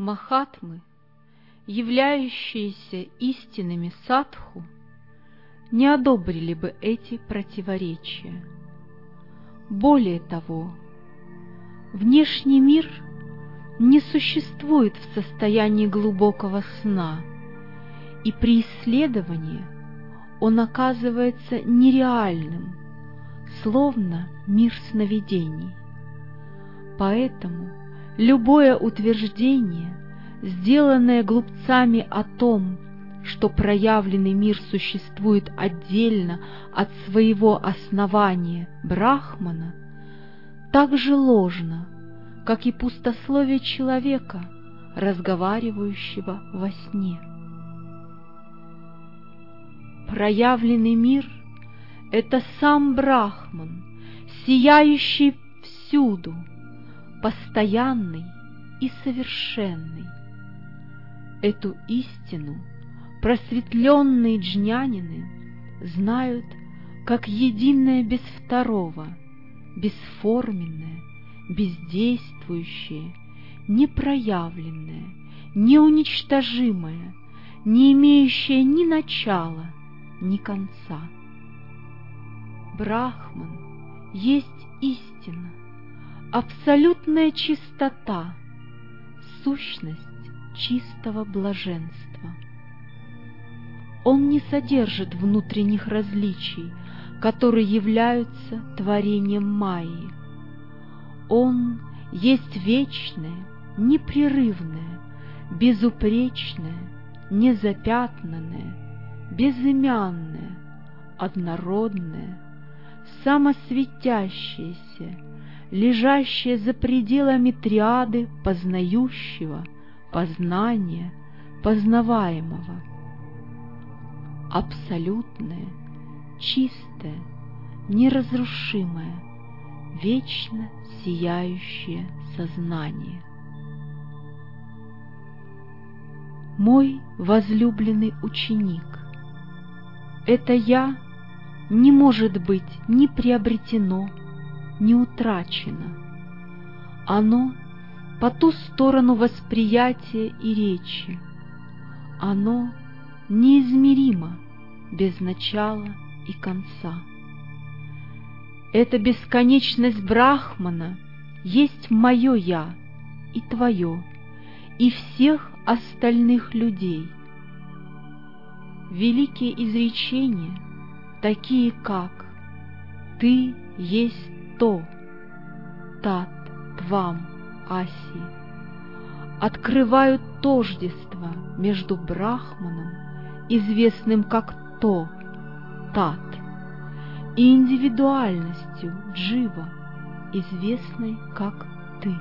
Махатмы, являющиеся истинными садху, не одобрили бы эти противоречия. Более того, внешний мир не существует в состоянии глубокого сна, и при исследовании он оказывается нереальным, словно мир сновидений. Поэтому любое утверждение, сделанное глупцами о том, что проявленный мир существует отдельно от своего основания Брахмана, так же ложно, как и пустословие человека, разговаривающего во сне. Проявленный мир — это сам Брахман, сияющий всюду, постоянный и совершенный. Эту истину просветленные джнанины знают как единое без второго, бесформенное, бездействующее, непроявленное, неуничтожимое, не имеющее ни начала, ни конца. Брахман есть истина, абсолютная чистота, сущность чистого блаженства. Он не содержит внутренних различий, которые являются творением Майи. Он есть вечное, непрерывное, безупречное, незапятнанное, безымянное, однородное, самосветящееся, лежащее за пределами триады познающего, познания, познаваемого. Абсолютное, чистое, неразрушимое, вечно сияющее сознание. Мой возлюбленный ученик, это «я» не может быть ни приобретено, ни утрачено. Оно по ту сторону восприятия и речи. Оно неизмеримо, без начала и конца. Эта бесконечность Брахмана есть мое «я» и твое, и всех остальных людей. Великие изречения, такие как «Ты есть то», «Тат Твам Аси», открывают тождество между Брахманом, известным как то, Тат, и индивидуальностью Джива, известной как ты.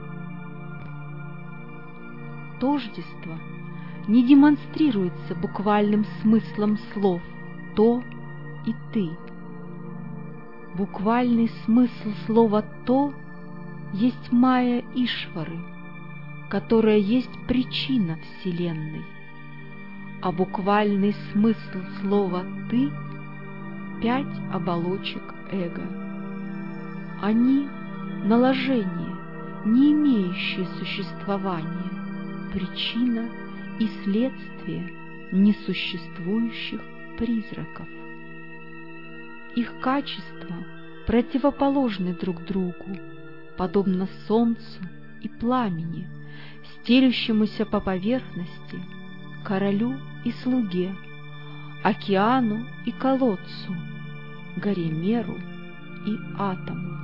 Тождество не демонстрируется буквальным смыслом слов «то» и «ты». Буквальный смысл слова «то» есть майя Ишвары, которая есть причина Вселенной, а буквальный смысл слова «ты» — 5 оболочек эго. Они — наложение, не имеющее существования, причина и следствие несуществующих призраков. Их качества противоположны друг другу, подобно солнцу и пламени, стелющемуся по поверхности, королю и слуге, океану и колодцу, горе Меру и атому.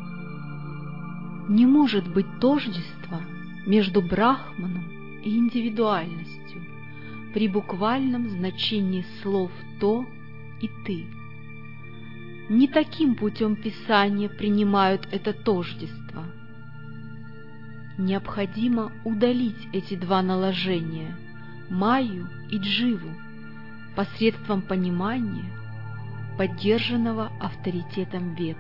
Не может быть тождества между Брахманом и индивидуальностью при буквальном значении слов «то» и «ты». Не таким путем Писания принимают это тождество. Необходимо удалить эти два наложения, Майю и Дживу, посредством понимания, поддержанного авторитетом Вед.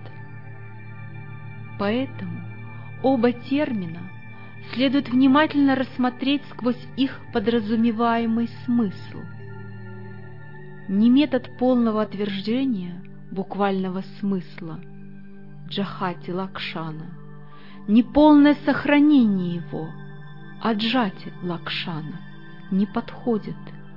Поэтому оба термина следует внимательно рассмотреть сквозь их подразумеваемый смысл. Ни метод полного отвержения буквального смысла Джахати Лакшана, ни полное сохранение его Аджати Лакшана не подходит.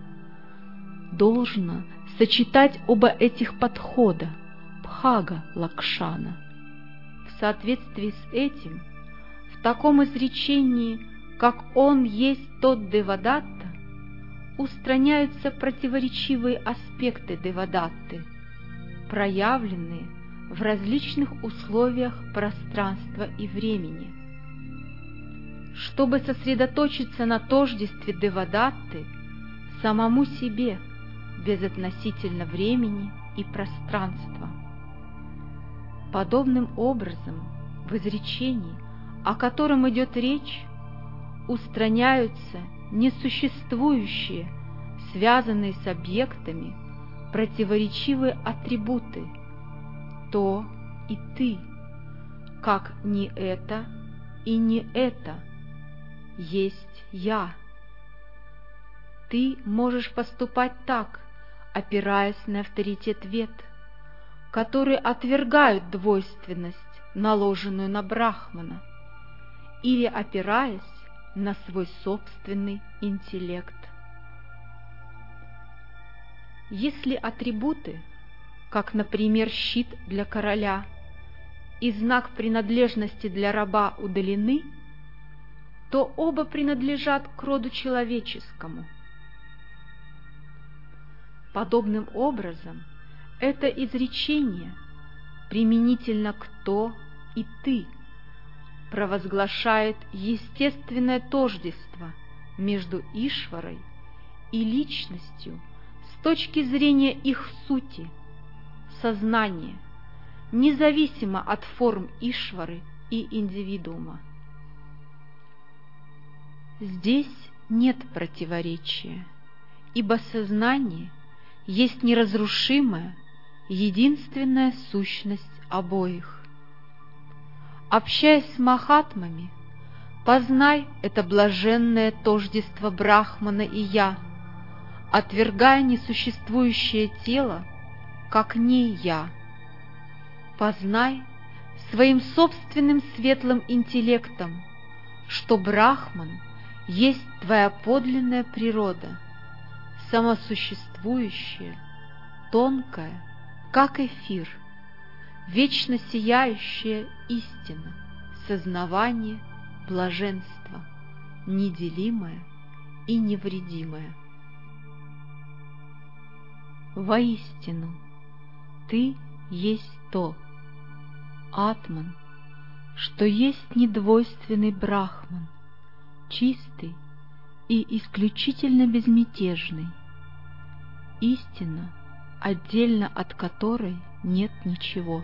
Должно сочетать оба этих подхода Бхага Лакшана. В соответствии с этим, в таком изречении, как «Он есть тот Девадатта», устраняются противоречивые аспекты Девадатты, проявленные в различных условиях пространства и времени. Чтобы сосредоточиться на тождестве Девадатты самому себе, безотносительно времени и пространства. Подобным образом, в изречении, о котором идет речь, устраняются несуществующие, связанные с объектами, противоречивые атрибуты «то» и «ты», как «не это» и «не это» есть «я». Ты можешь поступать так, опираясь на авторитет вед, которые отвергают двойственность, наложенную на Брахмана, или опираясь на свой собственный интеллект. Если атрибуты, как, например, щит для короля и знак принадлежности для раба, удалены, то оба принадлежат к роду человеческому. Подобным образом, это изречение применительно к «то» и «ты» провозглашает естественное тождество между Ишварой и личностью с точки зрения их сути, сознания, независимо от форм Ишвары и индивидуума. Здесь нет противоречия, ибо сознание есть неразрушимая, единственная сущность обоих. Общаясь с махатмами, познай это блаженное тождество Брахмана и Я, отвергая несуществующее тело, как не Я. Познай своим собственным светлым интеллектом, что Брахман есть твоя подлинная природа, самосуществующая, тонкая, как эфир, вечно сияющая истина, сознавание, блаженство, неделимое и невредимое. Воистину, ты есть то, Атман, что есть недвойственный Брахман, чистый и исключительно безмятежный, истина, отдельно от которой нет ничего.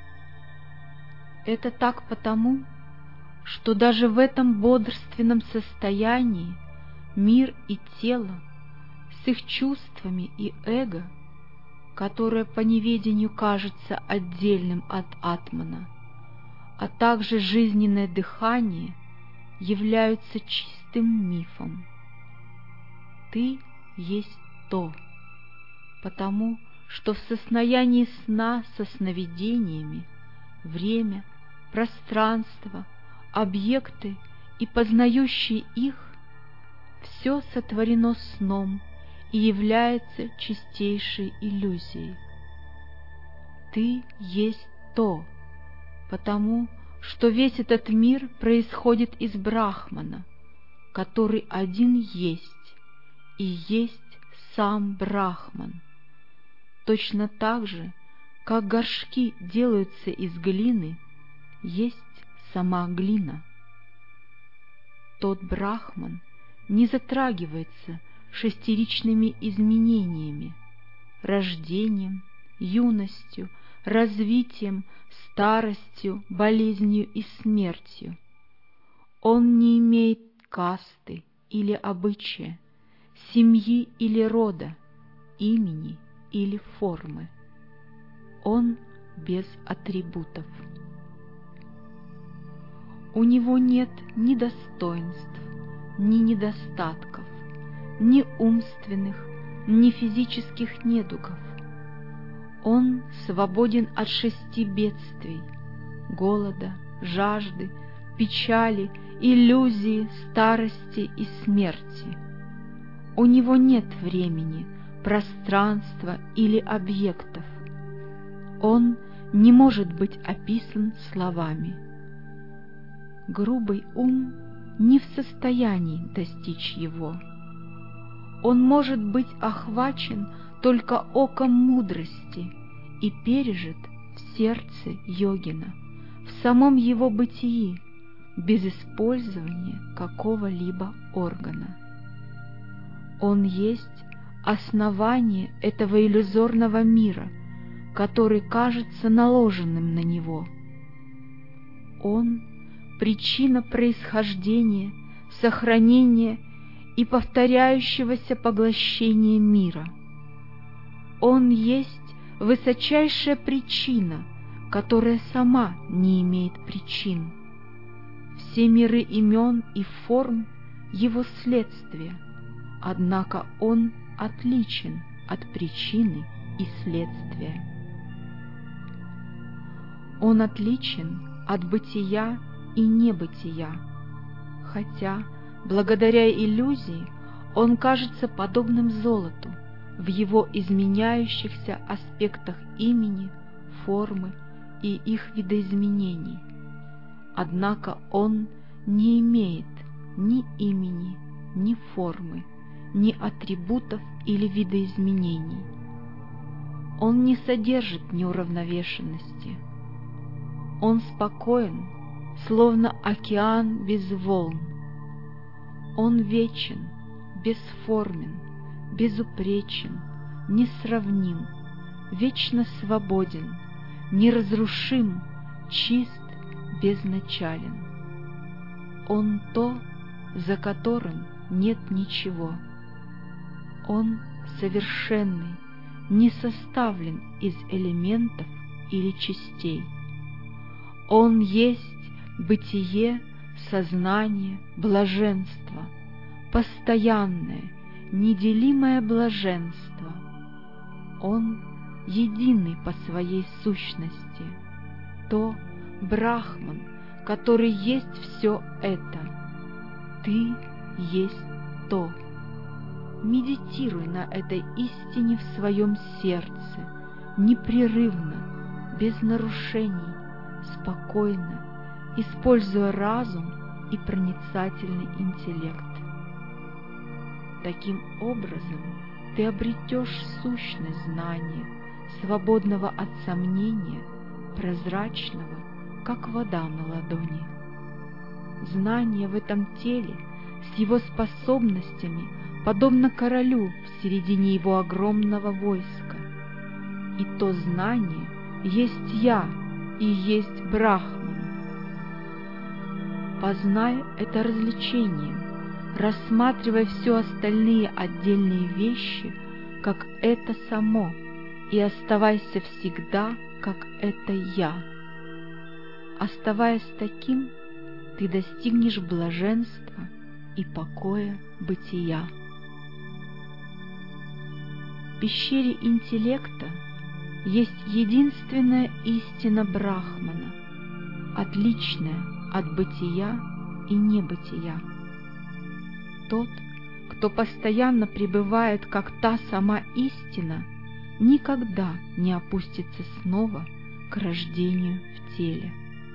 Это так потому, что даже в этом бодрственном состоянии мир и тело с их чувствами и эго, которое по неведению кажется отдельным от Атмана, а также жизненное дыхание, являются чистым мифом. Ты есть то, потому что в состоянии сна со сновидениями время, пространство, объекты и познающие их — все сотворено сном и является чистейшей иллюзией. Ты есть то, потому что весь этот мир происходит из Брахмана, который один есть и есть сам Брахман, точно так же, как горшки делаются из глины, есть сама глина. Тот Брахман не затрагивается шестеричными изменениями, рождением, юностью, развитием, старостью, болезнью и смертью. Он не имеет касты или обычая, семьи или рода, имени или формы. Он без атрибутов. У него нет ни достоинств, ни недостатков, ни умственных, ни физических недугов. Он свободен от 6 бедствий — голода, жажды, печали иллюзии старости и смерти. У него нет времени, пространства или объектов. Он не может быть описан словами. Грубый ум не в состоянии достичь его. Он может быть охвачен только оком мудрости и пережит в сердце йогина, в самом его бытии, без использования какого-либо органа. Он есть основание этого иллюзорного мира, который кажется наложенным на него. Он — причина происхождения, сохранения и повторяющегося поглощения мира. Он есть высочайшая причина, которая сама не имеет причин. Все миры имен и форм — его следствие, однако он отличен от причины и следствия. Он отличен от бытия и небытия, хотя, благодаря иллюзии, он кажется подобным золоту в его изменяющихся аспектах имени, формы и их видоизменений. Однако он не имеет ни имени, ни формы, ни атрибутов или видоизменений. Он не содержит неуравновешенности. Он спокоен, словно океан без волн. Он вечен, бесформен, безупречен, несравним, вечно свободен, неразрушим, чист, безначален. Он то, за которым нет ничего. Он совершенный, не составлен из элементов или частей. Он есть бытие, сознание, блаженство, постоянное, неделимое блаженство. Он единый по своей сущности, то Брахман, который есть все это. Ты есть то. Медитируй на этой истине в своем сердце, непрерывно, без нарушений, спокойно, используя разум и проницательный интеллект. Таким образом, ты обретешь сущность знания, свободного от сомнения, прозрачного, как вода на ладони. Знание в этом теле с его способностями подобно королю в середине его огромного войска. И то знание есть я и есть Брахман. Познай это развлечением, рассматривая все остальные отдельные вещи, как это само, и оставайся всегда, как это я. Оставаясь таким, ты достигнешь блаженства и покоя бытия. В пещере интеллекта есть единственная истина Брахмана, отличная от бытия и небытия. Тот, кто постоянно пребывает как та сама истина, никогда не опустится снова к рождению в теле.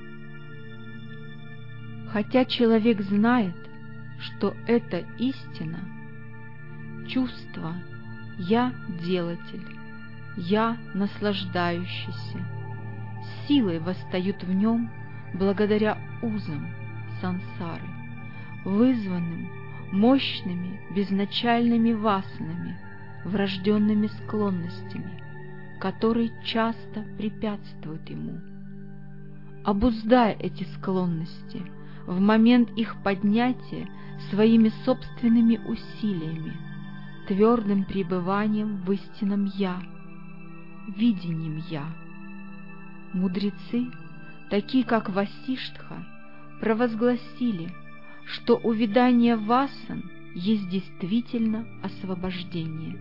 Хотя человек знает, что это истина, чувство «я делатель», «я наслаждающийся» силой восстают в нем благодаря узам сансары, вызванным мощными безначальными васанами, врожденными склонностями, которые часто препятствуют ему. Обуздая эти склонности в момент их поднятия своими собственными усилиями, твердым пребыванием в истинном «я», видением «я». Мудрецы, такие как Васиштха, провозгласили, что увядание васан есть действительно освобождение.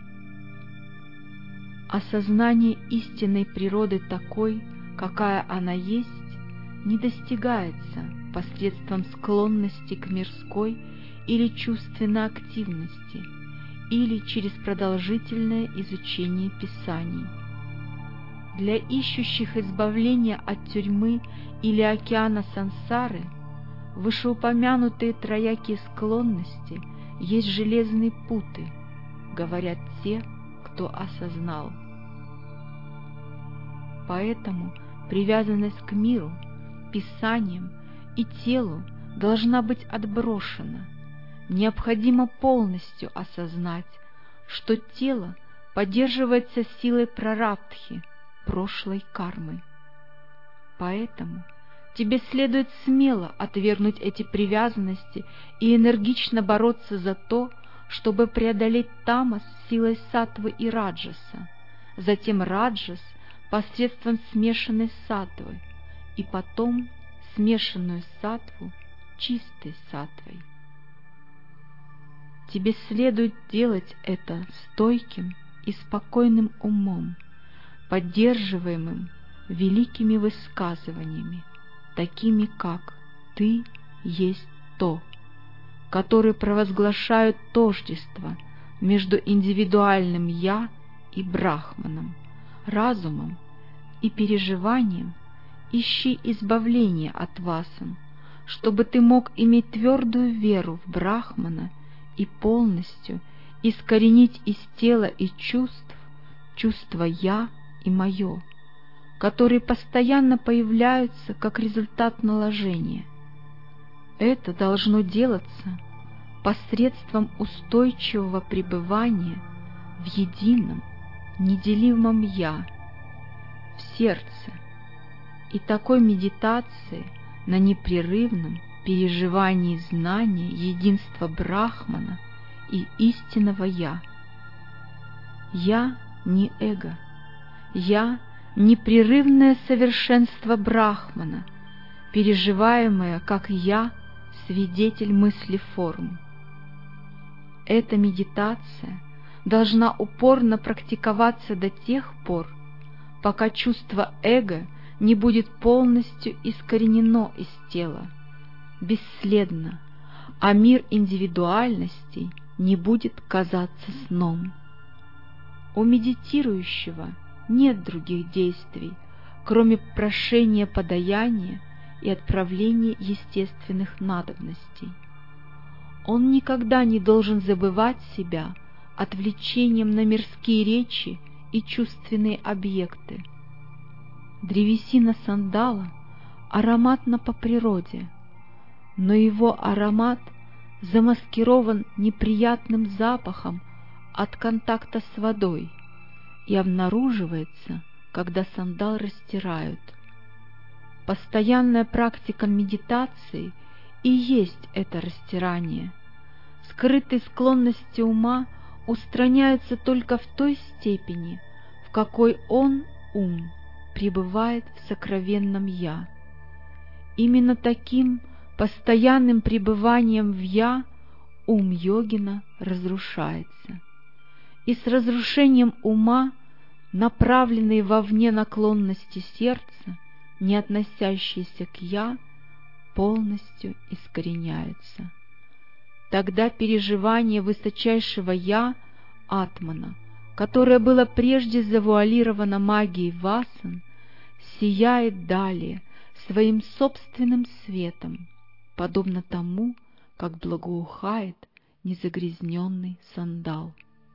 Осознание истинной природы такой, какая она есть, не достигается посредством склонности к мирской или чувственной активности, или через продолжительное изучение Писаний. Для ищущих избавления от тюрьмы или океана сансары вышеупомянутые троякие склонности есть железные путы, говорят те, кто осознал. Поэтому привязанность к миру, Писаниям и телу должна быть отброшена. Необходимо полностью осознать, что тело поддерживается силой прарабдхи, прошлой кармы. Поэтому тебе следует смело отвергнуть эти привязанности и энергично бороться за то, чтобы преодолеть тамас силой саттвы и раджаса, затем раджас посредством смешанной саттвы, и потом смешанную саттву чистой саттвой. Тебе следует делать это стойким и спокойным умом, поддерживаемым великими высказываниями, такими как «ты есть то», которые провозглашают тождество между индивидуальным «я» и Брахманом, разумом и переживанием. Ищи избавления от васан, чтобы ты мог иметь твердую веру в Брахмана и полностью искоренить из тела и чувств чувства «я» и «моё», которые постоянно появляются как результат наложения. Это должно делаться посредством устойчивого пребывания в едином, неделимом «я» в сердце и такой медитации на непрерывном переживании знания единства Брахмана и истинного «я». «Я» не эго, «я» — непрерывное совершенство Брахмана, переживаемое как «я», свидетель мысли форм. Эта медитация должна упорно практиковаться до тех пор, пока чувство эго не будет полностью искоренено из тела, бесследно, а мир индивидуальностей не будет казаться сном. У медитирующего нет других действий, кроме прошения подаяния и отправления естественных надобностей. Он никогда не должен забывать себя отвлечением на мирские речи и чувственные объекты. Древесина сандала ароматна по природе, но его аромат замаскирован неприятным запахом от контакта с водой и обнаруживается, когда сандал растирают. Постоянная практика медитации и есть это растирание. Скрытые склонности ума устраняются только в той степени, в какой он, ум, пребывает в сокровенном «я». Именно таким постоянным пребыванием в «я» ум йогина разрушается. И с разрушением ума, направленные вовне наклонности сердца, не относящиеся к «я», полностью искореняются. Тогда переживание высочайшего «я» Атмана, которое было прежде завуалировано магией васан, сияет далее своим собственным светом, подобно тому, как благоухает незагрязненный сандал.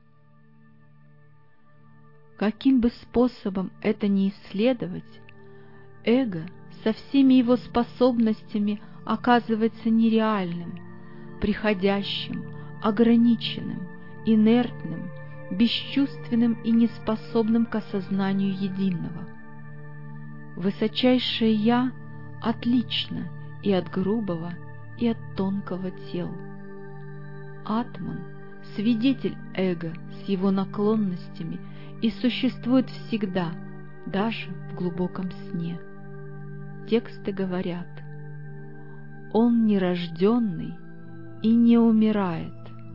Каким бы способом это ни исследовать, эго со всеми его способностями оказывается нереальным, приходящим, ограниченным, инертным, бесчувственным и неспособным к осознанию единого. Высочайшее «я» отлично и от грубого, и от тонкого тел. Атман — свидетель эго с его наклонностями и существует всегда, даже в глубоком сне. Тексты говорят: «Он нерожденный и не умирает.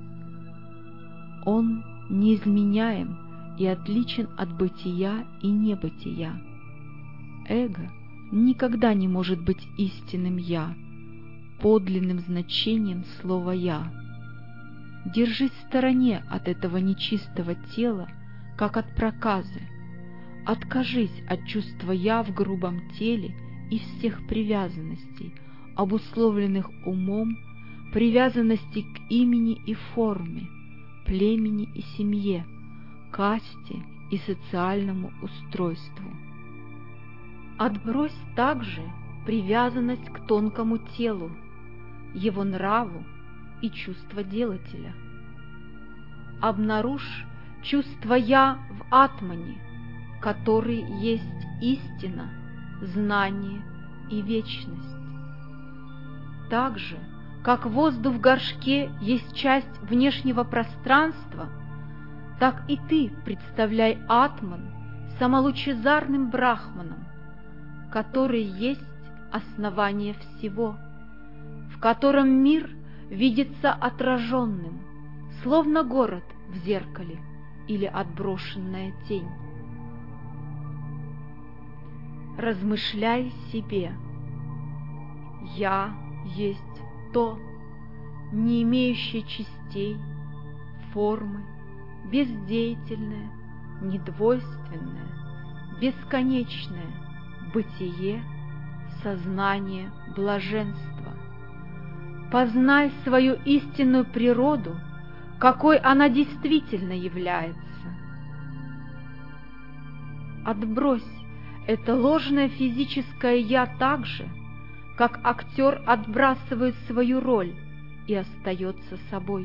Он неизменяем и отличен от бытия и небытия. Эго никогда не может быть истинным «я», подлинным значением слова «я». Держись в стороне от этого нечистого тела, как от проказы. Откажись от чувства «я» в грубом теле и всех привязанностей, обусловленных умом, привязанностей к имени и форме, племени и семье, касте и социальному устройству. Отбрось также привязанность к тонкому телу, его нраву и чувство делателя. Обнаружь чувство «я» в Атмане, который есть истина, знание и вечность. Так же, как воздух в горшке есть часть внешнего пространства, так и ты представляй Атман самолучезарным брахманом, который есть основание всего, в котором мир видится отраженным, словно город в зеркале или отброшенная тень. Размышляй себе: «Я есть то, не имеющее частей, формы, бездеятельное, недвойственное, бесконечное бытие, сознание блаженства. Познай свою истинную природу, какой она действительно является. Отбрось это ложное физическое «я» так же, как актер отбрасывает свою роль и остается собой.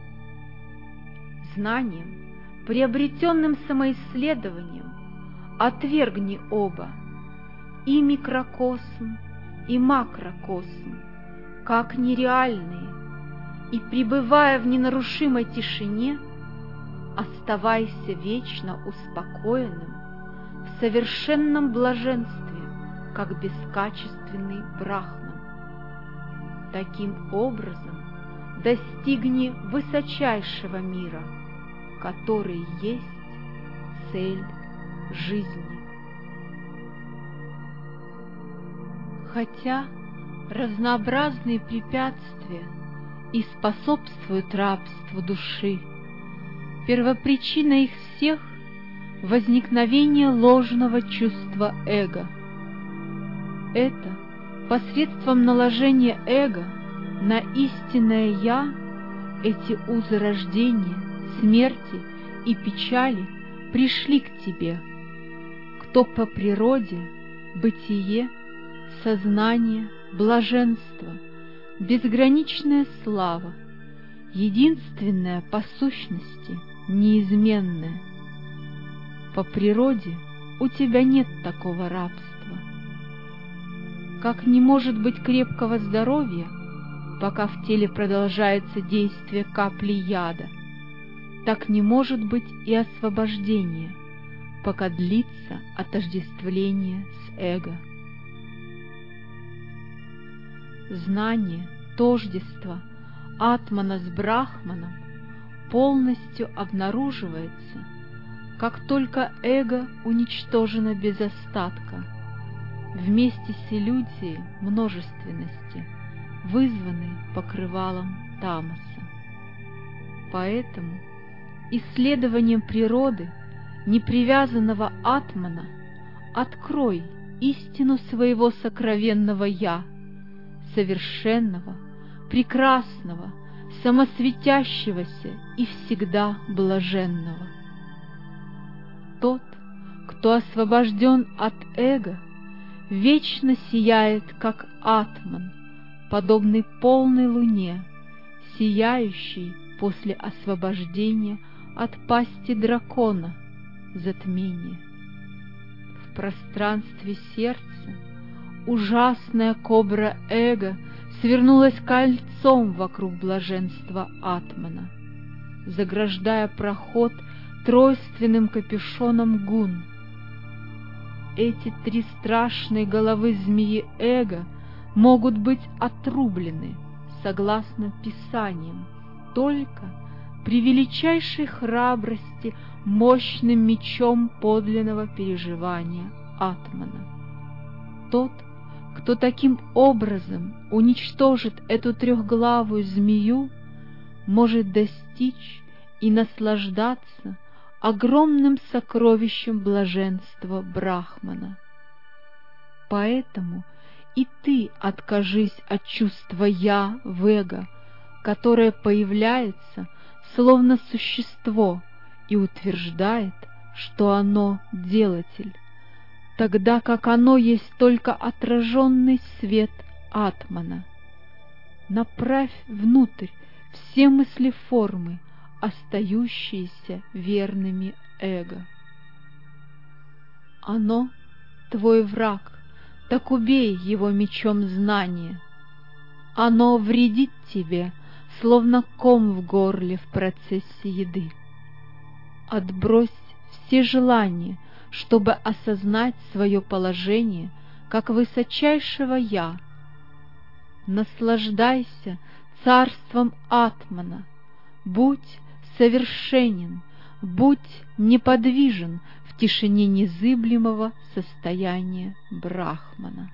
Знанием, приобретенным самоисследованием, отвергни оба, и микрокосм, и макрокосм, как нереальные, и, пребывая в ненарушимой тишине, оставайся вечно успокоенным в совершенном блаженстве, как бескачественный брахман. Таким образом достигни высочайшего мира, который есть цель жизни. Хотя разнообразные препятствия и способствуют рабству души, первопричина их всех — возникновение ложного чувства эго. Это посредством наложения эго на истинное «я» эти узы рождения, смерти и печали пришли к тебе, кто по природе, бытие, сознание, блаженство, безграничная слава, единственная по сущности, неизменная. По природе у тебя нет такого рабства. Как не может быть крепкого здоровья, пока в теле продолжается действие капли яда, так не может быть и освобождения, пока длится отождествление с эго. Знание, тождество Атмана с Брахманом полностью обнаруживается, как только эго уничтожено без остатка, вместе с иллюзией множественности, вызванной покрывалом тамаса. Поэтому исследованием природы непривязанного Атмана открой истину своего сокровенного «Я», совершенного, прекрасного, самосветящегося и всегда блаженного. Тот, кто освобожден от эго, вечно сияет, как Атман, подобный полной луне, сияющей после освобождения от пасти дракона, затмения. В пространстве сердца ужасная кобра эго свернулась кольцом вокруг блаженства Атмана, заграждая проход тройственным капюшоном гун. Эти три страшные головы змеи эго могут быть отрублены, согласно Писаниям, только при величайшей храбрости мощным мечом подлинного переживания Атмана. Тот, Кто таким образом уничтожит эту трехглавую змею, может достичь и наслаждаться огромным сокровищем блаженства Брахмана. Поэтому и ты откажись от чувства «я» в эго, которое появляется словно существо и утверждает, что оно делатель, тогда как оно есть только отраженный свет Атмана. Направь внутрь все мысли-формы, остающиеся верными эго. Оно — твой враг, так убей его мечом знания. Оно вредит тебе, словно ком в горле в процессе еды. Отбрось все желания, чтобы осознать свое положение как высочайшего «Я». Наслаждайся царством Атмана, будь совершенен, будь неподвижен в тишине незыблемого состояния Брахмана.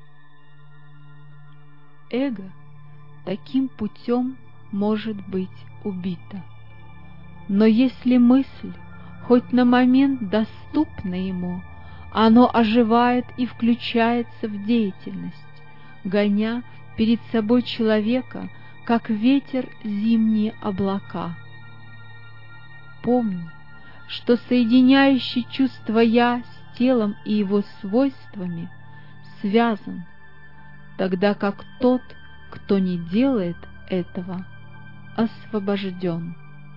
Эго таким путем может быть убито. Но если мысль хоть на момент доступна ему, оно оживает и включается в деятельность, гоня перед собой человека, как ветер зимние облака. Помни, что соединяющий чувство «я» с телом и его свойствами связан, тогда как тот, кто не делает этого, освобожден.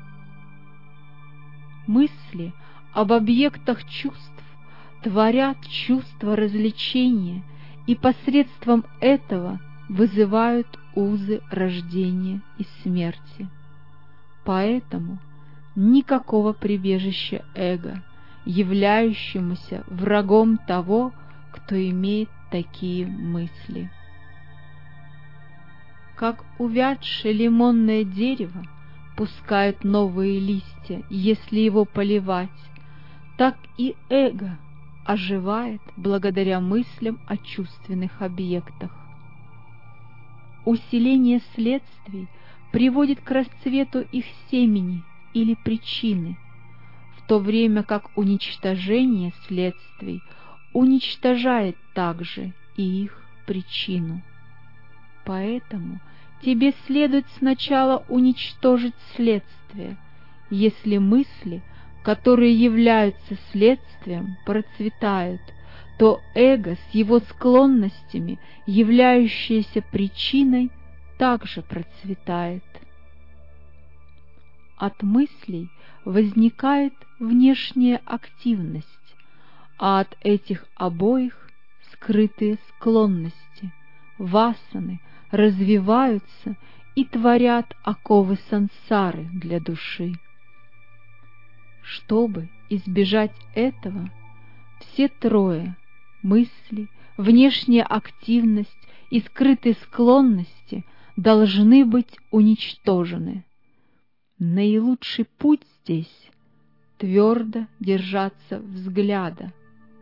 Мысли об объектах чувств творят чувство развлечения и посредством этого вызывают узы рождения и смерти. Поэтому никакого прибежища эго, являющемуся врагом того, кто имеет такие мысли. Как увядшее лимонное дерево пускает новые листья, если его поливать, так и эго оживает благодаря мыслям о чувственных объектах. Усиление следствий приводит к расцвету их семени или причины, в то время как уничтожение следствий уничтожает также и их причину. Поэтому тебе следует сначала уничтожить следствие, если мысли, которые являются следствием, процветают, то эго с его склонностями, являющееся причиной, также процветает. От мыслей возникает внешняя активность, а от этих обоих скрытые склонности, васаны, развиваются и творят оковы сансары для души. Чтобы избежать этого, все трое — мысли, внешняя активность и скрытые склонности — должны быть уничтожены. Наилучший путь здесь — твердо держаться взгляда.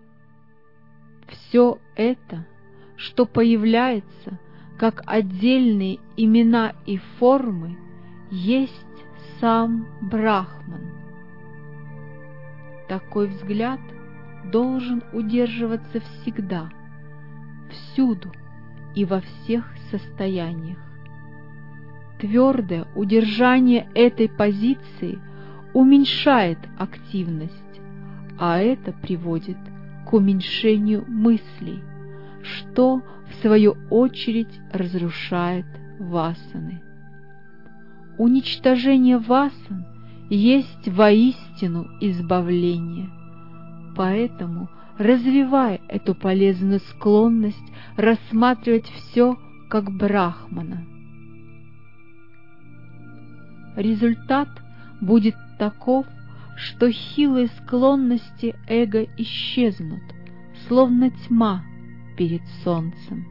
Все это, что появляется как отдельные имена и формы, есть сам Брахман. Такой взгляд должен удерживаться всегда, всюду и во всех состояниях. Твердое удержание этой позиции уменьшает активность, а это приводит к уменьшению мыслей, что, в свою очередь, разрушает васаны. Уничтожение васан есть воистину избавление. Поэтому развивай эту полезную склонность рассматривать все как Брахмана. Результат будет таков, что хилые склонности эго исчезнут, словно тьма перед солнцем.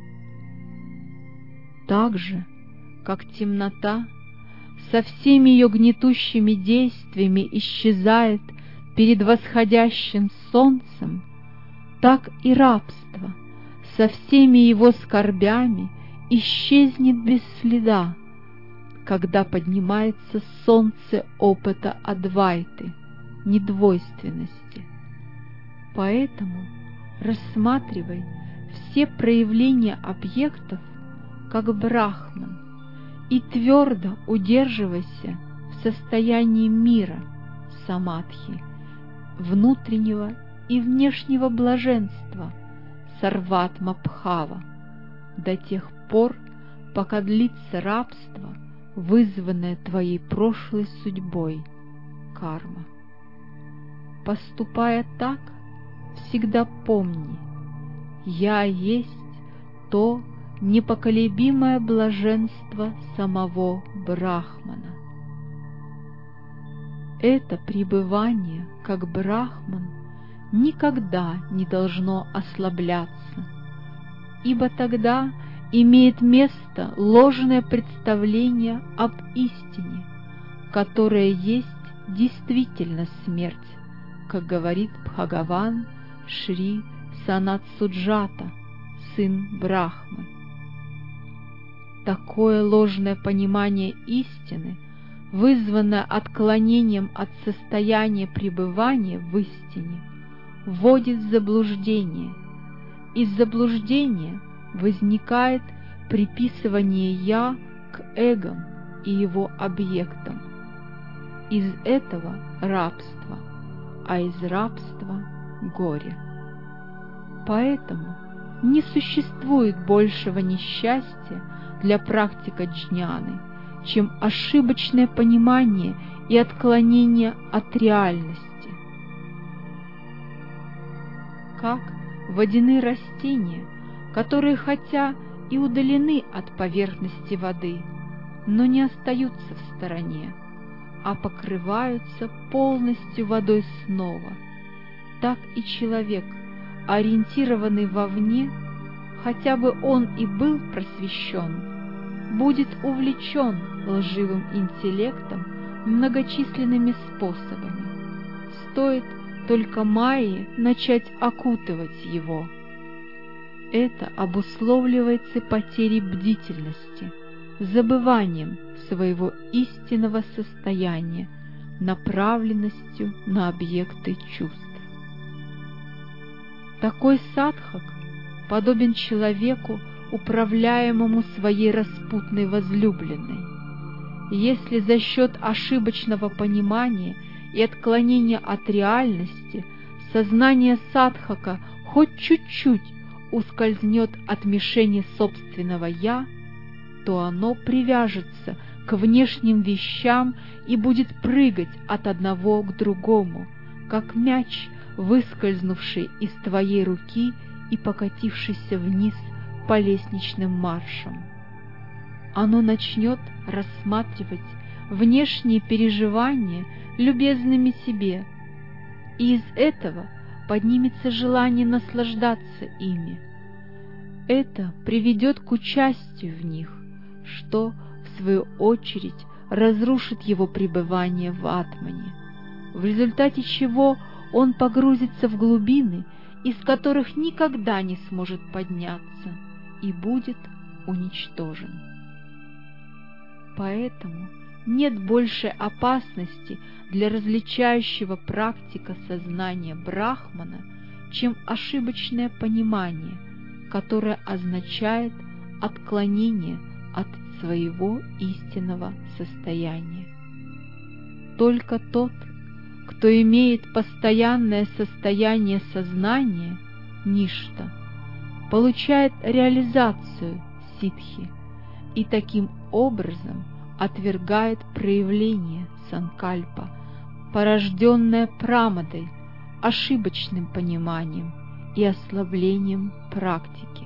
Так же, как темнота со всеми ее гнетущими действиями исчезает перед восходящим солнцем, так и рабство со всеми его скорбями исчезнет без следа, когда поднимается солнце опыта Адвайты, недвойственности. Поэтому рассматривай все проявления объектов как Брахман и твердо удерживайся в состоянии мира, самадхи, внутреннего и внешнего блаженства, сарватма-бхава, до тех пор, пока длится рабство, вызванное твоей прошлой судьбой, карма. Поступая так, всегда помни: «Я есть то непоколебимое блаженство самого Брахмана». Это пребывание как Брахман никогда не должно ослабляться, ибо тогда имеет место ложное представление об истине, которая есть действительно смерть, как говорит Бхагаван Шри Санат-Суджата, сын Брахман. Такое ложное понимание истины, вызванное отклонением от состояния пребывания в истине, вводит в заблуждение. Из заблуждения возникает приписывание «я» к эгам и его объектам. Из этого рабство, а из рабства горе. Поэтому не существует большего несчастья для практика джняны, чем ошибочное понимание и отклонение от реальности. Как водяные растения, которые хотя и удалены от поверхности воды, но не остаются в стороне, а покрываются полностью водой снова, так и человек, ориентированный вовне, хотя бы он и был просвещен, будет увлечен лживым интеллектом многочисленными способами. Стоит только майе начать окутывать его. Это обусловливается потерей бдительности, забыванием своего истинного состояния, направленностью на объекты чувств. Такой садхак подобен человеку, управляемому своей распутной возлюбленной. Если за счет ошибочного понимания и отклонения от реальности сознание садхака хоть чуть-чуть ускользнет от мишени собственного «я», то оно привяжется к внешним вещам и будет прыгать от одного к другому, как мяч, выскользнувший из твоей руки и покатившийся вниз по лестничным маршам. Оно начнет рассматривать внешние переживания любезными себе, и из этого поднимется желание наслаждаться ими. Это приведет к участию в них, что, в свою очередь, разрушит его пребывание в атмане, в результате чего он погрузится в глубины, из которых никогда не сможет подняться, и будет уничтожен. Поэтому нет большей опасности для различающего практика сознания Брахмана, чем ошибочное понимание, которое означает отклонение от своего истинного состояния. Только тот, кто имеет постоянное состояние сознания, ништа, получает реализацию ситхи и таким образом отвергает проявление санкальпа, порожденное прамадой, ошибочным пониманием и ослаблением практики.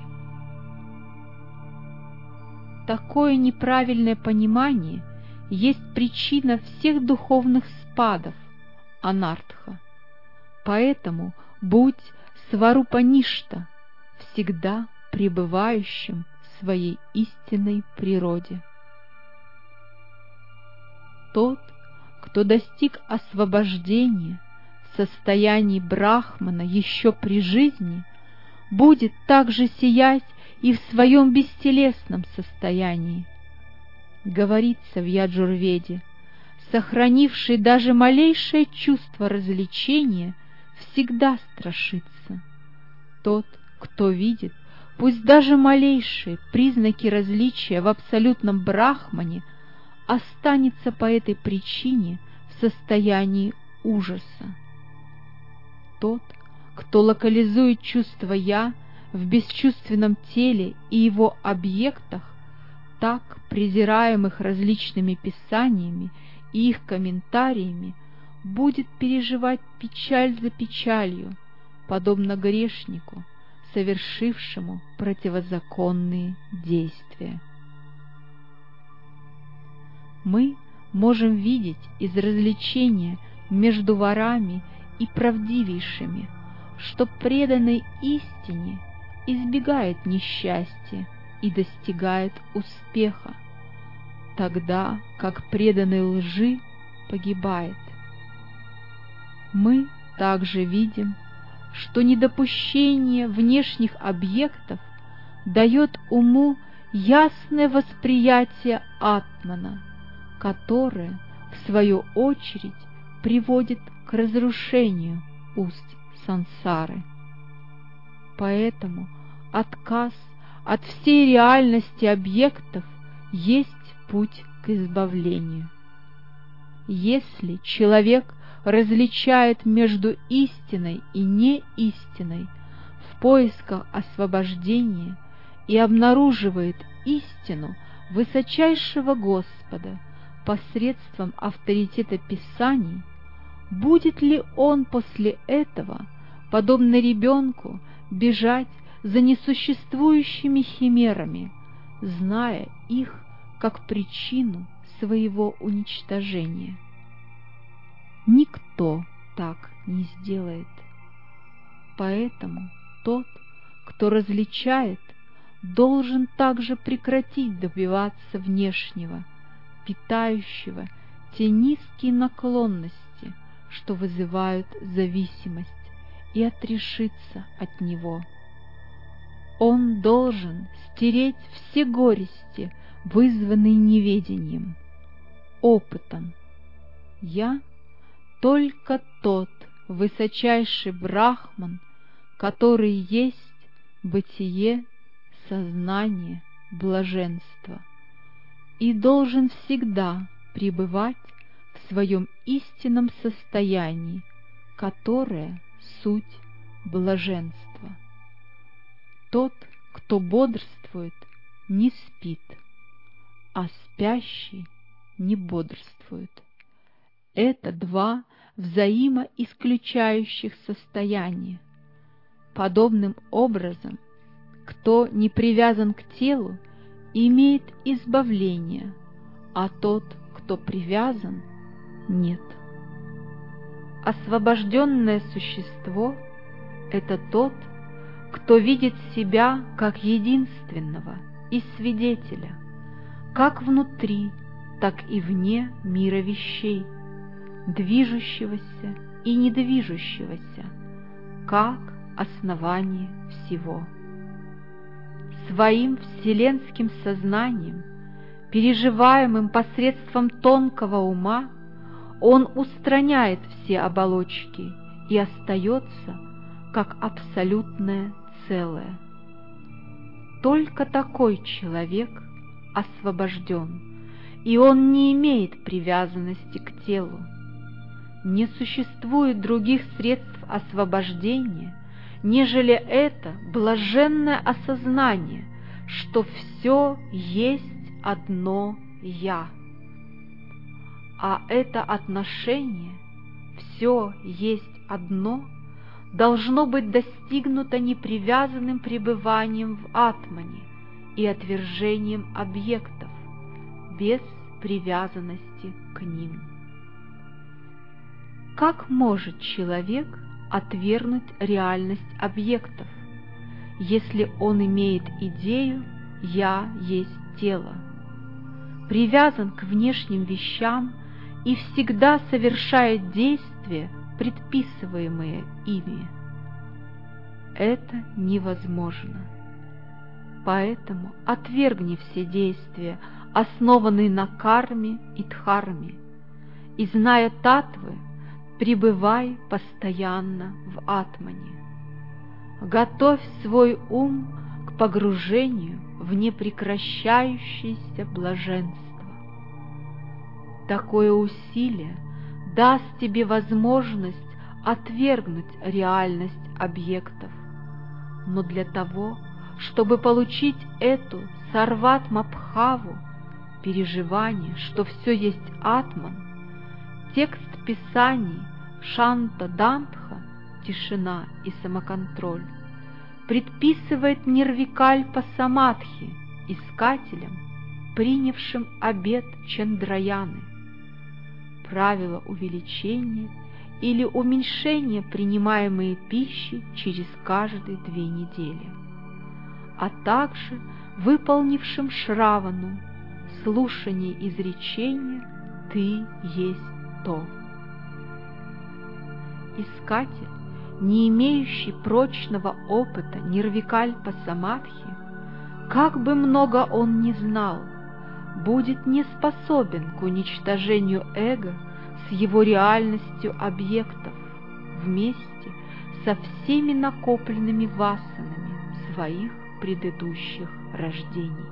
Такое неправильное понимание есть причина всех духовных спадов, анартха. Поэтому будь сварупаништа, всегда пребывающим в своей истинной природе. Тот, кто достиг освобождения в состоянии Брахмана еще при жизни, будет также сиять и в своем бестелесном состоянии. Говорится в Яджурведе: сохранивший даже малейшее чувство развлечения всегда страшится. Тот, кто видит, пусть даже малейшие признаки различия в абсолютном брахмане, останется по этой причине в состоянии ужаса. Тот, кто локализует чувство «я» в бесчувственном теле и его объектах, так презираемых различными писаниями и их комментариями, будет переживать печаль за печалью, подобно грешнику, совершившему противозаконные действия. Мы можем видеть из развлечения между ворами и правдивейшими, что преданный истине избегает несчастья и достигает успеха, тогда как преданный лжи погибает. Мы также видим, что недопущение внешних объектов дает уму ясное восприятие атмана, которое, в свою очередь, приводит к разрушению уст сансары. Поэтому отказ от всей реальности объектов есть путь к избавлению. Если человек различает между истиной и неистиной в поисках освобождения и обнаруживает истину высочайшего Господа посредством авторитета Писаний, будет ли он после этого, подобно ребенку, бежать за несуществующими химерами, зная их как причину своего уничтожения? Никто так не сделает. Поэтому тот, кто различает, должен также прекратить добиваться внешнего, питающего те низкие наклонности, что вызывают зависимость, и отрешиться от него. Он должен стереть все горести, вызванные неведением, опытом. Я только тот высочайший Брахман, который есть бытие, сознание, блаженство, и должен всегда пребывать в своем истинном состоянии, которое суть блаженства. Тот, кто бодрствует, не спит, а спящий не бодрствует. Это два взаимоисключающих состояния. Подобным образом, кто не привязан к телу, имеет избавление, а тот, кто привязан, нет. Освобожденное существо — это тот, кто видит себя как единственного и свидетеля, как внутри, так и вне мира вещей, движущегося и недвижущегося, как основание всего. Своим вселенским сознанием, переживаемым посредством тонкого ума, он устраняет все оболочки и остается как абсолютное целое. Только такой человек освобожден, и он не имеет привязанности к телу. Не существует других средств освобождения, нежели это блаженное осознание, что все есть одно «Я». А это отношение «все есть одно» должно быть достигнуто непривязанным пребыванием в атмане и отвержением объектов, без привязанности к ним. Как может человек отвергнуть реальность объектов, если он имеет идею «я есть тело», привязан к внешним вещам и всегда совершает действия, предписываемые ими? это невозможно. Поэтому отвергни все действия, основанные на карме и дхарме, и, зная татвы, пребывай постоянно в атмане. Готовь свой ум к погружению в непрекращающееся блаженство. Такое усилие даст тебе возможность отвергнуть реальность объектов, но для того, чтобы получить эту сарватмабхаву, переживание, что все есть атман, текст писаний Шанта-Дантха, тишина и самоконтроль, предписывает нирвикальпа-самадхи искателям, принявшим обет Чандраяны, правило увеличения или уменьшения принимаемой пищи через каждые 2 недели, а также выполнившим Шравану слушание изречения «Ты есть то». Искатель, не имеющий прочного опыта нирвикальпа-самадхи, как бы много он ни знал, будет не способен к уничтожению эго с его реальностью объектов вместе со всеми накопленными васанами своих предыдущих рождений.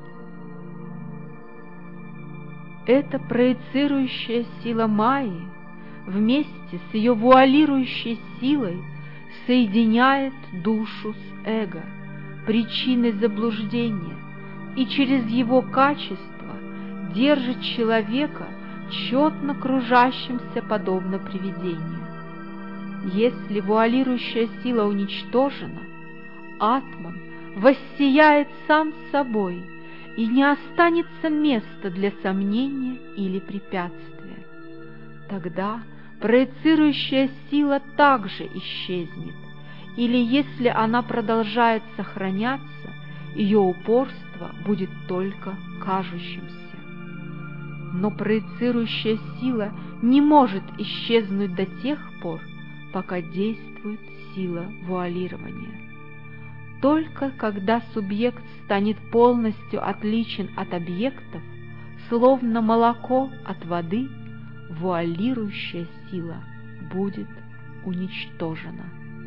Эта проецирующая сила Майи вместе с ее вуалирующей силой соединяет душу с эго, причиной заблуждения, и через его качество держит человека четно кружащимся подобно привидению. Если вуалирующая сила уничтожена, атман воссияет сам собой, и не останется места для сомнения или препятствия. Тогда проецирующая сила также исчезнет, или если она продолжает сохраняться, ее упорство будет только кажущимся. Но проецирующая сила не может исчезнуть до тех пор, пока действует сила вуалирования. Только когда субъект станет полностью отличен от объектов, словно молоко от воды, вуалирующая сила будет уничтожена.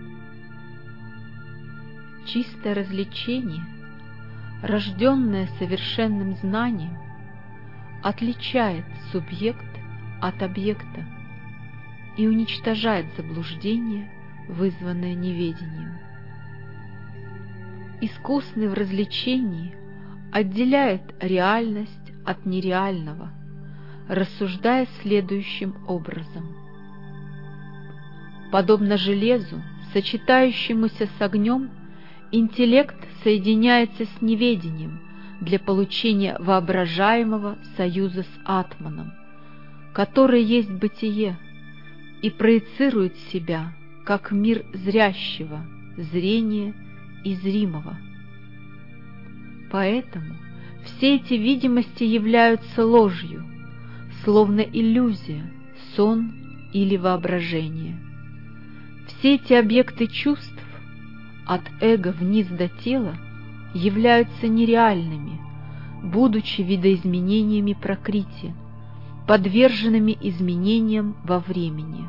Чистое развлечение, рожденное совершенным знанием, отличает субъект от объекта и уничтожает заблуждение, вызванное неведением. Искусный в развлечении отделяет реальность от нереального, рассуждая следующим образом. Подобно железу, сочетающемуся с огнем, интеллект соединяется с неведением для получения воображаемого союза с атманом, который есть бытие, и проецирует себя как мир зрящего, зрения и зримого. Поэтому все эти видимости являются ложью, словно иллюзия, сон или воображение. Все эти объекты чувств, от эго вниз до тела, являются нереальными, будучи видоизменениями пракрити, подверженными изменениям во времени.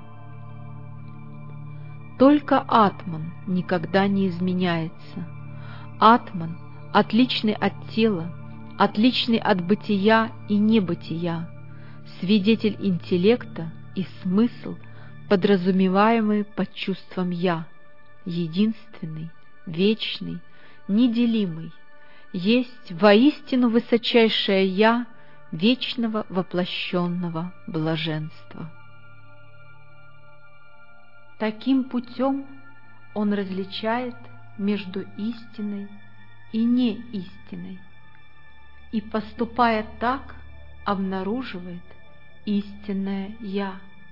Только атман никогда не изменяется. Атман, отличный от тела, отличный от бытия и небытия, свидетель интеллекта и смысл, подразумеваемый под чувством «я», единственный, вечный, неделимый, есть воистину высочайшее «я» вечного воплощенного блаженства. Таким путем он различает между истиной и неистиной, и, поступая так, обнаруживает истинное «я».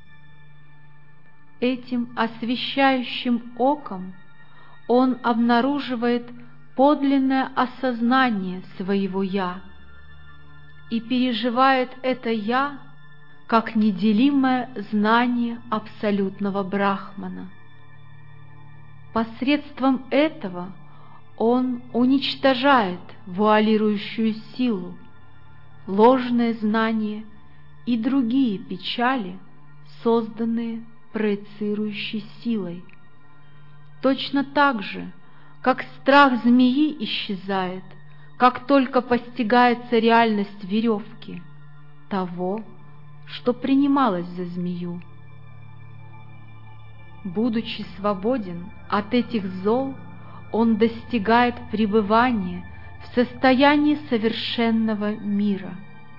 Этим освещающим оком он обнаруживает подлинное осознание своего «я» и переживает это «я» как неделимое знание абсолютного Брахмана. Посредством этого он уничтожает вуалирующую силу, ложное знание и другие печали, созданные проецирующей силой. Точно так же, как страх змеи исчезает, как только постигается реальность веревки, того, что принималось за змею. Будучи свободен от этих зол, он достигает пребывания в состоянии совершенного мира.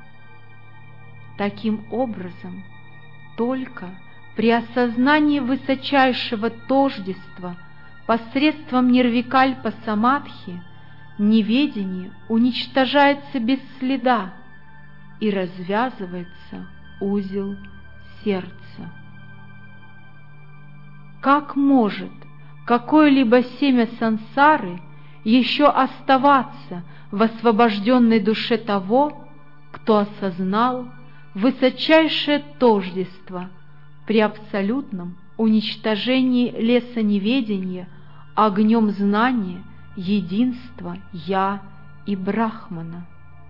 Таким образом, только при осознании высочайшего тождества посредством нирвикальпа-самадхи неведение уничтожается без следа и развязывается узел сердца. Как может какое-либо семя сансары еще оставаться в освобожденной душе того, кто осознал высочайшее тождество при абсолютном уничтожении леса неведения огнем знания единства Я и Брахмана?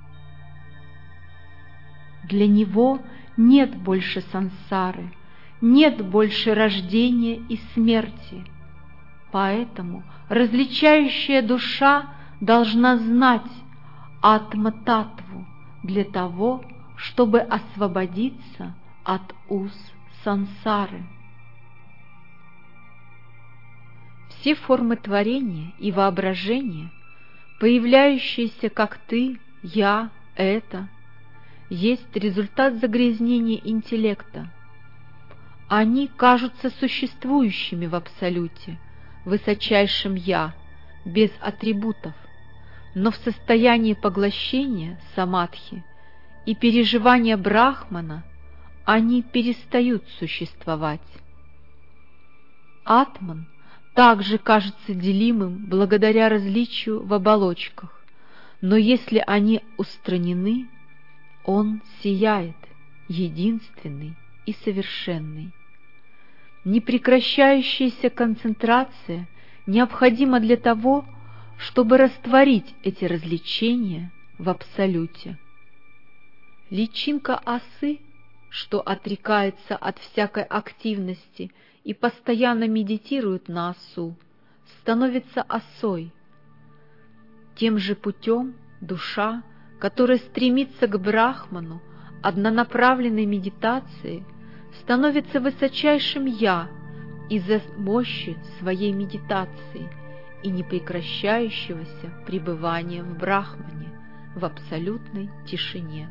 Для него нет больше сансары, нет больше рождения и смерти. Поэтому различающая душа должна знать атма-татву для того, чтобы освободиться от уз сансары. Все формы творения и воображения, появляющиеся как ты, я, это, есть результат загрязнения интеллекта. Они кажутся существующими в Абсолюте, высочайшем Я, без атрибутов, но в состоянии поглощения самадхи и переживания Брахмана они перестают существовать. Атман также кажется делимым благодаря различию в оболочках, но если они устранены, он сияет, единственный и совершенный. Непрекращающаяся концентрация необходима для того, чтобы растворить эти развлечения в Абсолюте. Личинка осы, что отрекается от всякой активности и постоянно медитирует на осу, становится осой. Тем же путем душа, которая стремится к Брахману однонаправленной медитацией, становится высочайшим Я из-за мощи своей медитации и непрекращающегося пребывания в Брахмане, в абсолютной тишине.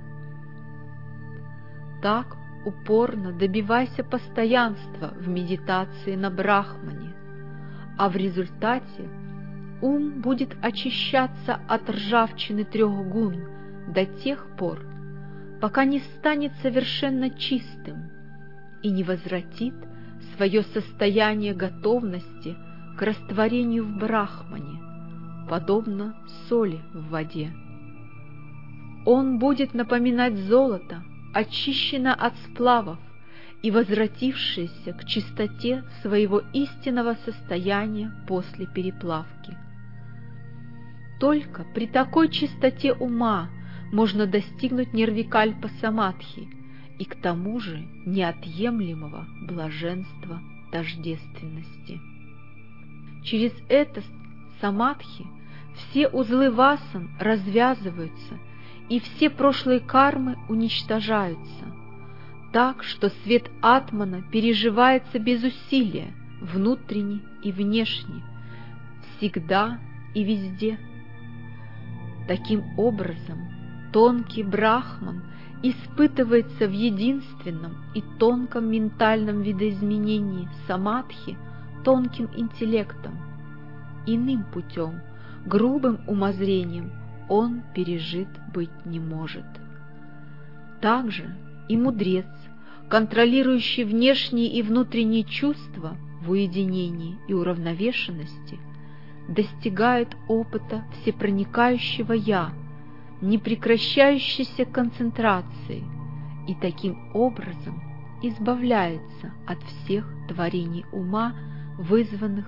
Так упорно добивайся постоянства в медитации на Брахмане, а в результате ум будет очищаться от ржавчины 3 гун до тех пор, пока не станет совершенно чистым и не возвратит свое состояние готовности к растворению в Брахмане, подобно соли в воде. Он будет напоминать золото, очищенное от сплавов и возвратившееся к чистоте своего истинного состояния после переплавки. Только при такой чистоте ума можно достигнуть нирвикальпа-самадхи и к тому же неотъемлемого блаженства тождественности. Через это самадхи все узлы васан развязываются и все прошлые кармы уничтожаются, так что свет атмана переживается без усилия, внутренне и внешне, всегда и везде. Таким образом, тонкий брахман испытывается в единственном и тонком ментальном видоизменении самадхи тонким интеллектом. Иным путем, грубым умозрением он пережит быть не может. Также и мудрец, контролирующий внешние и внутренние чувства в уединении и уравновешенности, достигает опыта всепроникающего «Я», непрекращающейся концентрации, и таким образом избавляется от всех творений ума, вызванных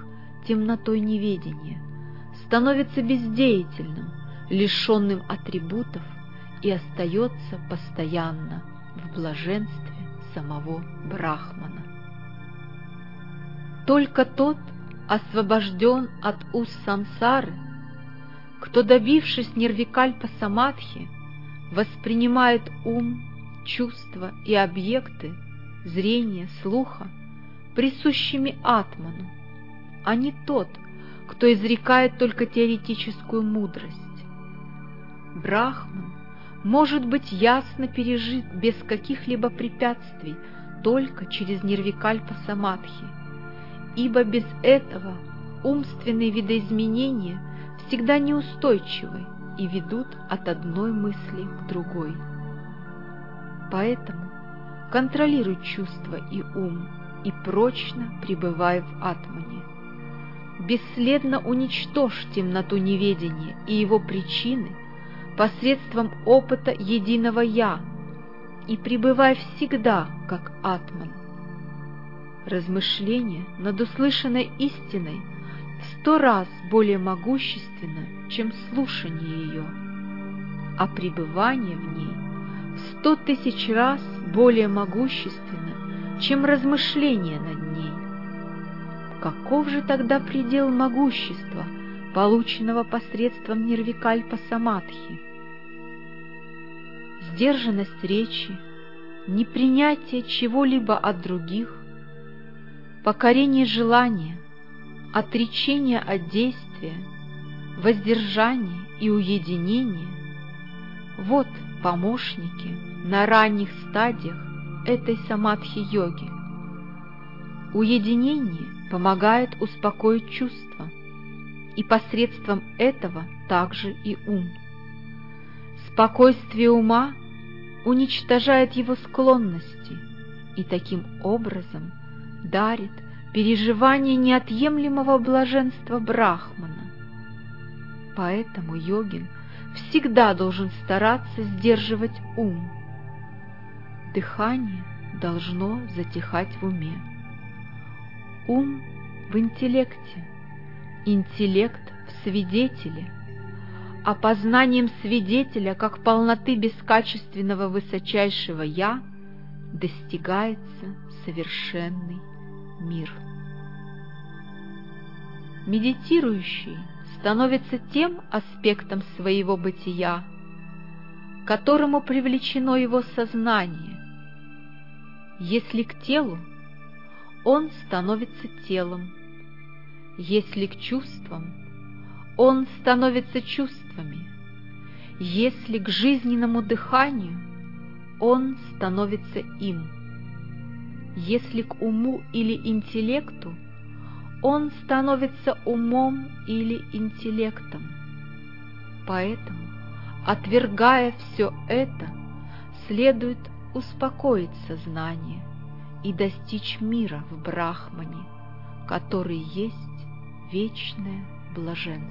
темнотой неведения, становится бездеятельным, лишенным атрибутов и остается постоянно в блаженстве самого Брахмана. Только тот освобожден от уз сансары, кто, добившись нирвикальпа самадхи, воспринимает ум, чувства и объекты зрения, слуха присущими атману, а не тот, кто изрекает только теоретическую мудрость. Брахман может быть ясно пережит без каких-либо препятствий только через нирвикальпа самадхи, ибо без этого умственные видоизменения всегда неустойчивы и ведут от одной мысли к другой. Поэтому контролируй чувства и ум и прочно пребывай в атмане. Бесследно уничтожь темноту неведения и его причины посредством опыта единого «Я» и пребывай всегда как атман. Размышление над услышанной истиной в 100 раз более могущественно, чем слушание ее, а пребывание в ней в 100 000 раз более могущественно, чем размышление над ней. Каков же тогда предел могущества, полученного посредством нирвикальпа самадхи? Сдержанность речи, непринятие чего-либо от других, покорение желания, отречение от действия, воздержание и уединение — вот помощники на ранних стадиях этой самадхи-йоги. Уединение помогает успокоить чувства, и посредством этого также и ум. Спокойствие ума уничтожает его склонности и таким образом дарит переживание неотъемлемого блаженства Брахмана. Поэтому йогин всегда должен стараться сдерживать ум. Дыхание должно затихать в уме. Ум в интеллекте, интеллект в свидетеле, а познанием свидетеля как полноты бескачественного высочайшего «Я» достигается совершенный мир. Медитирующий становится тем аспектом своего бытия, к которому привлечено его сознание. Если к телу, он становится телом, если к чувствам, он становится чувствами, если к жизненному дыханию, он становится им, если к уму или интеллекту, он становится умом или интеллектом. Поэтому, отвергая все это, следует успокоить сознание и достичь мира в Брахмане, который есть вечное блаженство.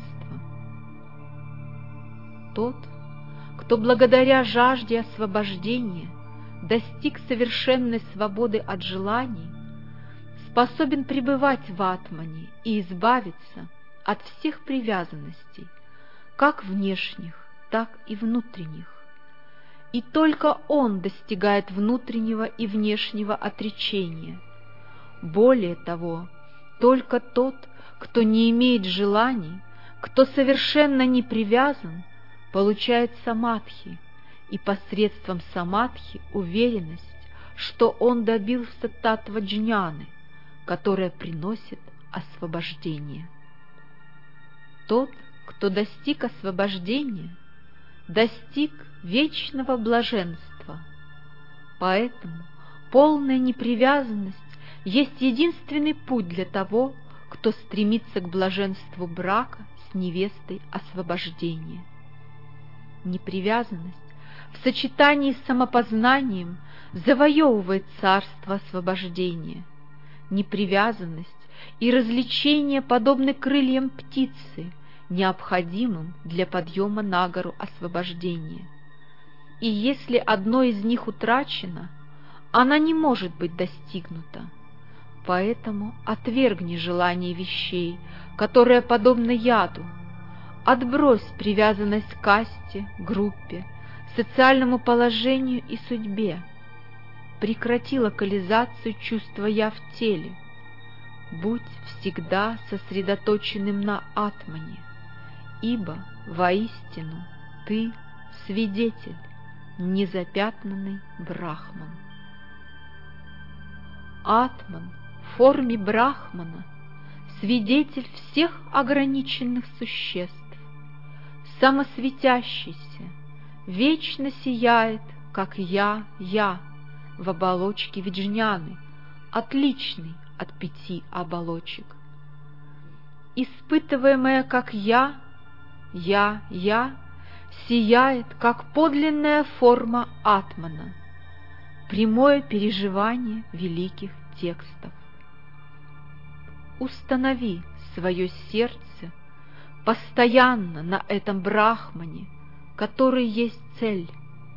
Тот, кто благодаря жажде освобождения достиг совершенной свободы от желаний, способен пребывать в атмане и избавиться от всех привязанностей, как внешних, так и внутренних. И только он достигает внутреннего и внешнего отречения. Более того, только тот, кто не имеет желаний, кто совершенно не привязан, получает самадхи, и посредством самадхи уверенность, что он добился таттва-джняны, которая приносит освобождение. Тот, кто достиг освобождения, достиг вечного блаженства. Поэтому полная непривязанность есть единственный путь для того, кто стремится к блаженству брака с невестой освобождения. Непривязанность в сочетании с самопознанием завоевывает царство освобождения. Непривязанность и развлечение подобны крыльям птицы, необходимым для подъема на гору освобождения. И если одно из них утрачено, она не может быть достигнута. Поэтому отвергни желание вещей, которое подобно яду. Отбрось привязанность к касте, группе, социальному положению и судьбе. Прекрати локализацию чувства «я» в теле. Будь всегда сосредоточенным на атмане, ибо воистину ты свидетель, незапятнанный брахман. Атман в форме брахмана — свидетель всех ограниченных существ, самосветящийся, вечно сияет, как «я» в оболочке виджняны, отличный от 5 оболочек. Испытываемое как «я», сияет, как подлинная форма атмана, прямое переживание великих текстов. Установи свое сердце постоянно на этом брахмане, который есть цель.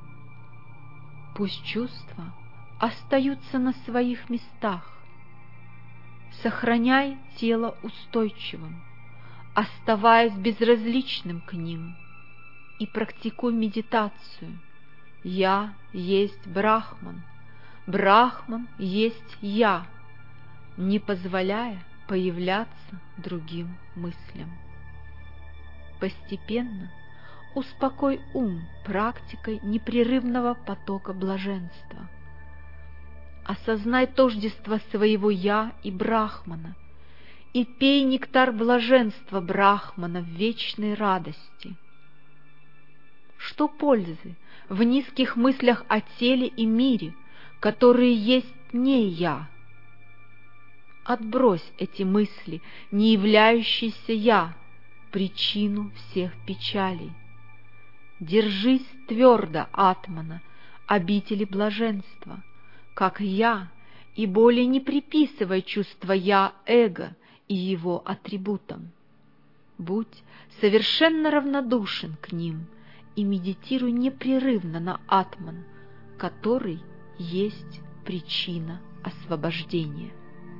Пусть чувства остаются на своих местах. Сохраняй тело устойчивым, оставаясь безразличным к ним, и практикуй медитацию. Я есть Брахман, Брахман есть я, не позволяя появляться другим мыслям. Постепенно успокой ум практикой непрерывного потока блаженства. Осознай тождество своего «я» и Брахмана и пей нектар блаженства Брахмана в вечной радости. Что пользы в низких мыслях о теле и мире, которые есть не «я»? Отбрось эти мысли, не являющиеся «я», причину всех печалей. Держись твердо атмана, обители блаженства, как «я», и более не приписывай чувство «я» эго и его атрибутам. Будь совершенно равнодушен к ним и медитируй непрерывно на атман, который есть причина освобождения.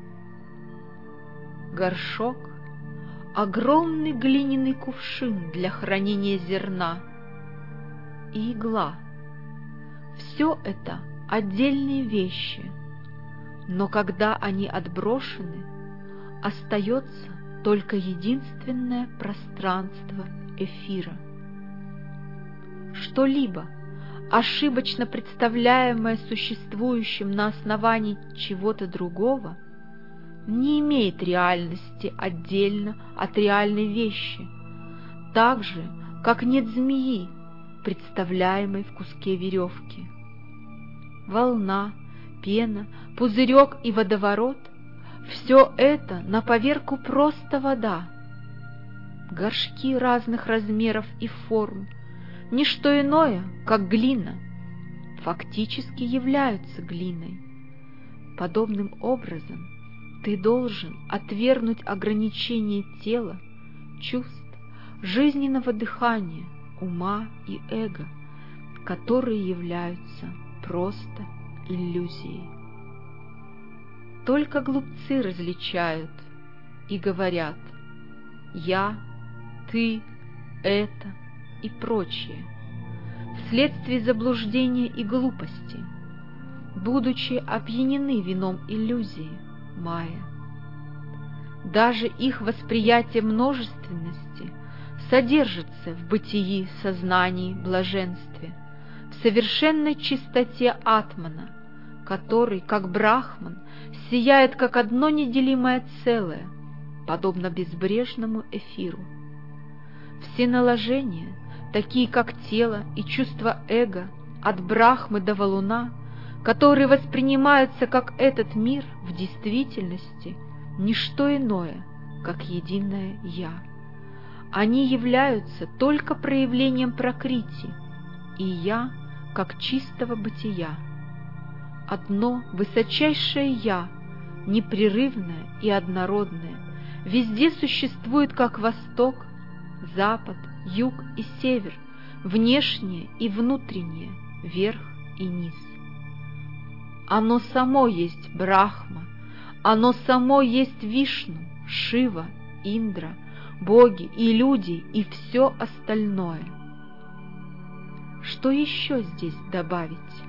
Горшок — огромный глиняный кувшин для хранения зерна, и игла — все это отдельные вещи, но когда они отброшены, остается только единственное пространство эфира. Что-либо, ошибочно представляемое существующим на основании чего-то другого, не имеет реальности отдельно от реальной вещи, так же, как нет змеи, представляемой в куске веревки. Волна, пена, пузырек и водоворот — все это на поверку просто вода. Горшки разных размеров и форм — ничто иное, как глина, фактически являются глиной. Подобным образом ты должен отвергнуть ограничения тела, чувств, жизненного дыхания, ума и эго, которые являются просто иллюзией. Только глупцы различают и говорят «я», «ты», «это» и прочее, вследствие заблуждения и глупости, будучи опьянены вином иллюзии, майя. Даже их восприятие множественности содержится в бытии, сознании, блаженстве, в совершенной чистоте атмана, который, как брахман, сияет как одно неделимое целое, подобно безбрежному эфиру. Все наложения, такие как тело и чувство эго, от брахмы до валуна, которые воспринимаются как этот мир, в действительности ничто иное, как единое «я». Они являются только проявлением пракрити, и «я» как чистого бытия. Одно высочайшее «я», непрерывное и однородное, везде существует как восток, запад, юг и север, внешнее и внутреннее, верх и низ. Оно само есть Брахма, Оно само есть Вишну, Шива, Индра, боги и люди и все остальное. Что еще здесь добавить?